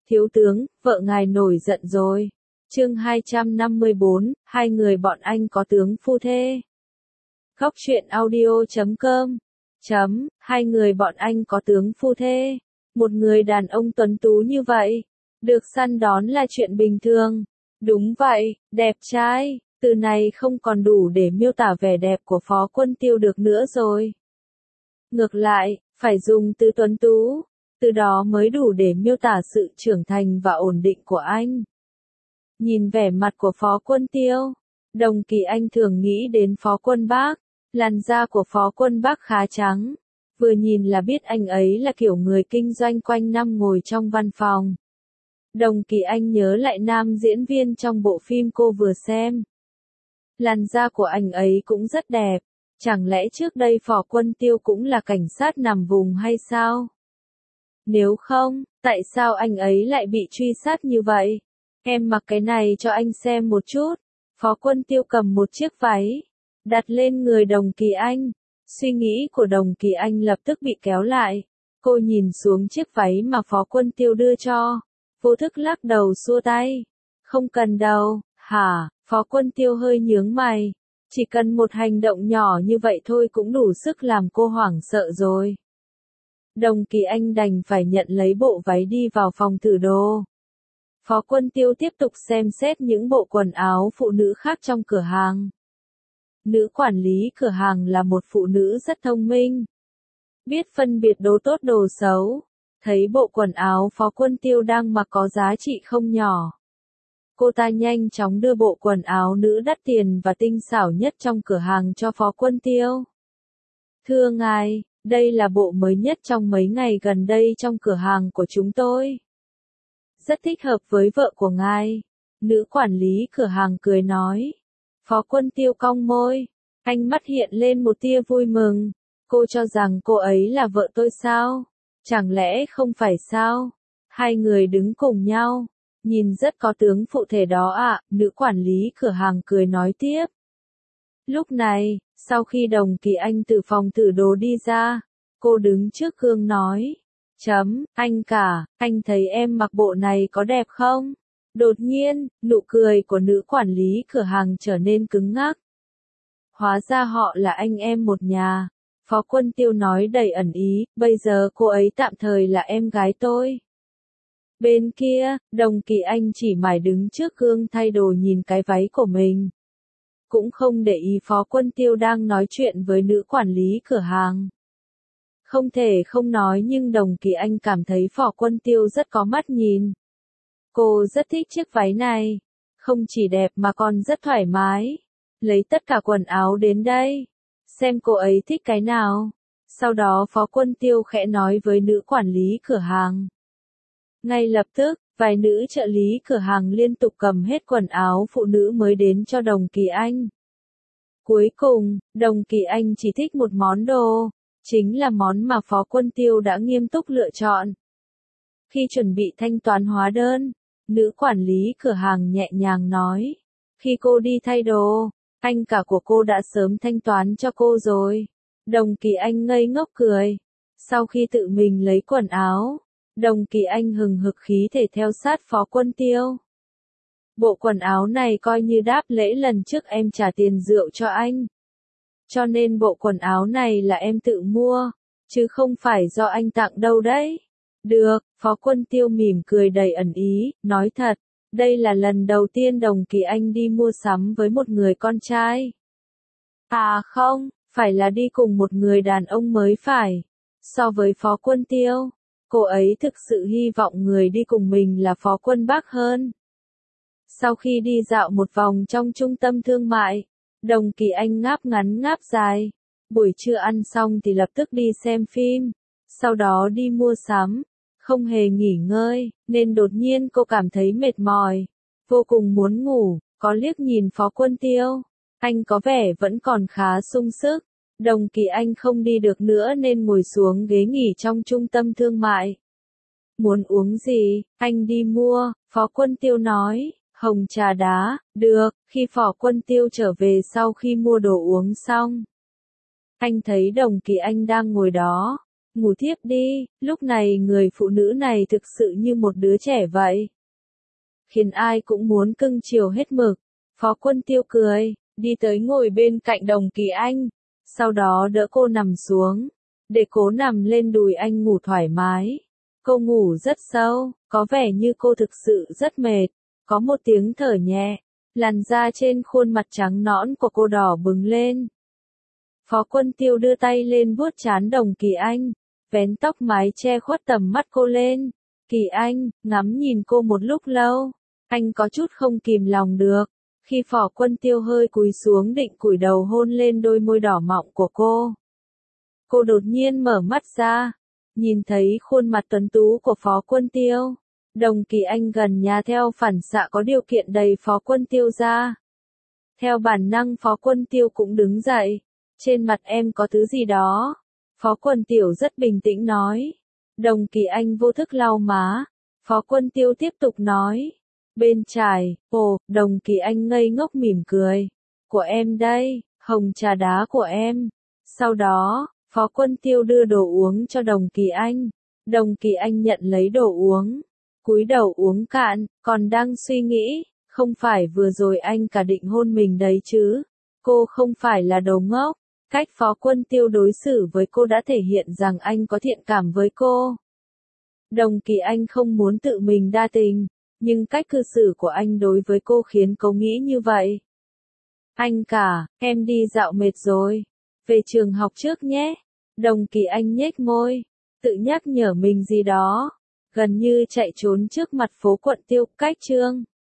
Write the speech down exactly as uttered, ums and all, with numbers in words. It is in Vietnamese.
Thiếu tướng, vợ ngài nổi giận rồi. Chương hai trăm năm mươi bốn, hai người bọn anh có tướng phu thê. Góc truyện audio chấm com. Chấm, hai người bọn anh có tướng phu thê. Một người đàn ông tuấn tú như vậy, được săn đón là chuyện bình thường. Đúng vậy, đẹp trai, từ này không còn đủ để miêu tả vẻ đẹp của Phó Quân Tiêu được nữa rồi. Ngược lại, phải dùng từ tuấn tú, từ đó mới đủ để miêu tả sự trưởng thành và ổn định của anh. Nhìn vẻ mặt của Phó Quân Tiêu, Đồng Kỳ Anh thường nghĩ đến Phó Quân Bác. Làn da của Phó Quân Bác khá trắng, vừa nhìn là biết anh ấy là kiểu người kinh doanh quanh năm ngồi trong văn phòng. Đồng Kỳ Anh nhớ lại nam diễn viên trong bộ phim cô vừa xem. Làn da của anh ấy cũng rất đẹp, chẳng lẽ trước đây Phó Quân Tiêu cũng là cảnh sát nằm vùng hay sao? Nếu không, tại sao anh ấy lại bị truy sát như vậy? Em mặc cái này cho anh xem một chút. Phó Quân Tiêu cầm một chiếc váy, đặt lên người Đồng Kỳ Anh. Suy nghĩ của Đồng Kỳ Anh lập tức bị kéo lại. Cô nhìn xuống chiếc váy mà Phó Quân Tiêu đưa cho, vô thức lắc đầu xua tay. Không cần đâu, hả? Phó Quân Tiêu hơi nhướng mày. Chỉ cần một hành động nhỏ như vậy thôi cũng đủ sức làm cô hoảng sợ rồi. Đồng Kỳ Anh đành phải nhận lấy bộ váy đi vào phòng thử đồ. Phó Quân Tiêu tiếp tục xem xét những bộ quần áo phụ nữ khác trong cửa hàng. Nữ quản lý cửa hàng là một phụ nữ rất thông minh, biết phân biệt đồ tốt đồ xấu. Thấy bộ quần áo Phó Quân Tiêu đang mặc có giá trị không nhỏ, cô ta nhanh chóng đưa bộ quần áo nữ đắt tiền và tinh xảo nhất trong cửa hàng cho Phó Quân Tiêu. Thưa ngài, đây là bộ mới nhất trong mấy ngày gần đây trong cửa hàng của chúng tôi. Rất thích hợp với vợ của ngài. Nữ quản lý cửa hàng cười nói. Phó Quân Tiêu cong môi, ánh mắt hiện lên một tia vui mừng. Cô cho rằng cô ấy là vợ tôi sao? Chẳng lẽ không phải sao? Hai người đứng cùng nhau, nhìn rất có tướng phụ thể đó ạ. À, nữ quản lý cửa hàng cười nói tiếp. Lúc này, sau khi Đồng Kỳ Anh từ phòng thử đồ đi ra, cô đứng trước gương nói. Chấm, anh cả, anh thấy em mặc bộ này có đẹp không? Đột nhiên, nụ cười của nữ quản lý cửa hàng trở nên cứng ngắc. Hóa ra họ là anh em một nhà. Phó Quân Tiêu nói đầy ẩn ý, bây giờ cô ấy tạm thời là em gái tôi. Bên kia, Đồng Kỳ Anh chỉ mải đứng trước gương thay đồ nhìn cái váy của mình. Cũng không để ý Phó Quân Tiêu đang nói chuyện với nữ quản lý cửa hàng. Không thể không nói nhưng Đồng Kỳ Anh cảm thấy Phó Quân Tiêu rất có mắt nhìn. Cô rất thích chiếc váy này. Không chỉ đẹp mà còn rất thoải mái. Lấy tất cả quần áo đến đây. Xem cô ấy thích cái nào. Sau đó Phó Quân Tiêu khẽ nói với nữ quản lý cửa hàng. Ngay lập tức, vài nữ trợ lý cửa hàng liên tục cầm hết quần áo phụ nữ mới đến cho Đồng Kỳ Anh. Cuối cùng, Đồng Kỳ Anh chỉ thích một món đồ. Chính là món mà Phó Quân Tiêu đã nghiêm túc lựa chọn. Khi chuẩn bị thanh toán hóa đơn, nữ quản lý cửa hàng nhẹ nhàng nói. Khi cô đi thay đồ, anh cả của cô đã sớm thanh toán cho cô rồi. Đồng Kỳ Anh ngây ngốc cười. Sau khi tự mình lấy quần áo, Đồng Kỳ Anh hừng hực khí thể theo sát Phó Quân Tiêu. Bộ quần áo này coi như đáp lễ lần trước em trả tiền rượu cho anh. Cho nên bộ quần áo này là em tự mua, chứ không phải do anh tặng đâu đấy. Được, Phó Quân Tiêu mỉm cười đầy ẩn ý, nói thật, đây là lần đầu tiên Đồng Kỳ Anh đi mua sắm với một người con trai. À không, phải là đi cùng một người đàn ông mới phải. So với Phó Quân Tiêu, cô ấy thực sự hy vọng người đi cùng mình là Phó Quân Bác hơn. Sau khi đi dạo một vòng trong trung tâm thương mại, Đồng Kỳ Anh ngáp ngắn ngáp dài. Buổi trưa ăn xong thì lập tức đi xem phim, sau đó đi mua sắm, không hề nghỉ ngơi, nên đột nhiên cô cảm thấy mệt mỏi, vô cùng muốn ngủ, có liếc nhìn Phó Quân Tiêu. Anh có vẻ vẫn còn khá sung sức. Đồng Kỳ Anh không đi được nữa nên ngồi xuống ghế nghỉ trong trung tâm thương mại. Muốn uống gì, anh đi mua, Phó Quân Tiêu nói. Hồng trà đá, được. Khi Phó Quân Tiêu trở về sau khi mua đồ uống xong, anh thấy Đồng Kỳ Anh đang ngồi đó, ngủ thiếp đi, lúc này người phụ nữ này thực sự như một đứa trẻ vậy. Khiến ai cũng muốn cưng chiều hết mực. Phó Quân Tiêu cười, đi tới ngồi bên cạnh Đồng Kỳ Anh, sau đó đỡ cô nằm xuống, để cố nằm lên đùi anh ngủ thoải mái. Cô ngủ rất sâu, có vẻ như cô thực sự rất mệt, có một tiếng thở nhẹ, làn da trên khuôn mặt trắng nõn của cô đỏ bừng lên. Phó Quân Tiêu đưa tay lên vuốt trán Đồng Kỳ Anh, vén tóc mái che khuất tầm mắt cô lên. Kỳ Anh, ngắm nhìn cô một lúc lâu, anh có chút không kìm lòng được. Khi Phó Quân Tiêu hơi cúi xuống định cúi đầu hôn lên đôi môi đỏ mọng của cô. Cô đột nhiên mở mắt ra, nhìn thấy khuôn mặt tuấn tú của Phó Quân Tiêu. Đồng Kỳ Anh gần nhà theo phản xạ có điều kiện đẩy Phó Quân Tiêu ra. Theo bản năng Phó Quân Tiêu cũng đứng dậy. Trên mặt em có thứ gì đó. Phó Quân Tiêu rất bình tĩnh nói. Đồng Kỳ Anh vô thức lau má. Phó Quân Tiêu tiếp tục nói. Bên trái, ồ, Đồng Kỳ Anh ngây ngốc mỉm cười. Của em đây, hồng trà đá của em. Sau đó, Phó Quân Tiêu đưa đồ uống cho Đồng Kỳ Anh. Đồng Kỳ Anh nhận lấy đồ uống. Cúi đầu uống cạn, còn đang suy nghĩ, không phải vừa rồi anh cả định hôn mình đấy chứ. Cô không phải là đồ ngốc. Cách Phó Quân Tiêu đối xử với cô đã thể hiện rằng anh có thiện cảm với cô. Đồng Kỳ Anh không muốn tự mình đa tình, nhưng cách cư xử của anh đối với cô khiến cô nghĩ như vậy. Anh cả, em đi dạo mệt rồi. Về trường học trước nhé. Đồng Kỳ Anh nhếch môi, tự nhắc nhở mình gì đó. Gần như chạy trốn trước mặt Phố Quận Tiêu, cách chương.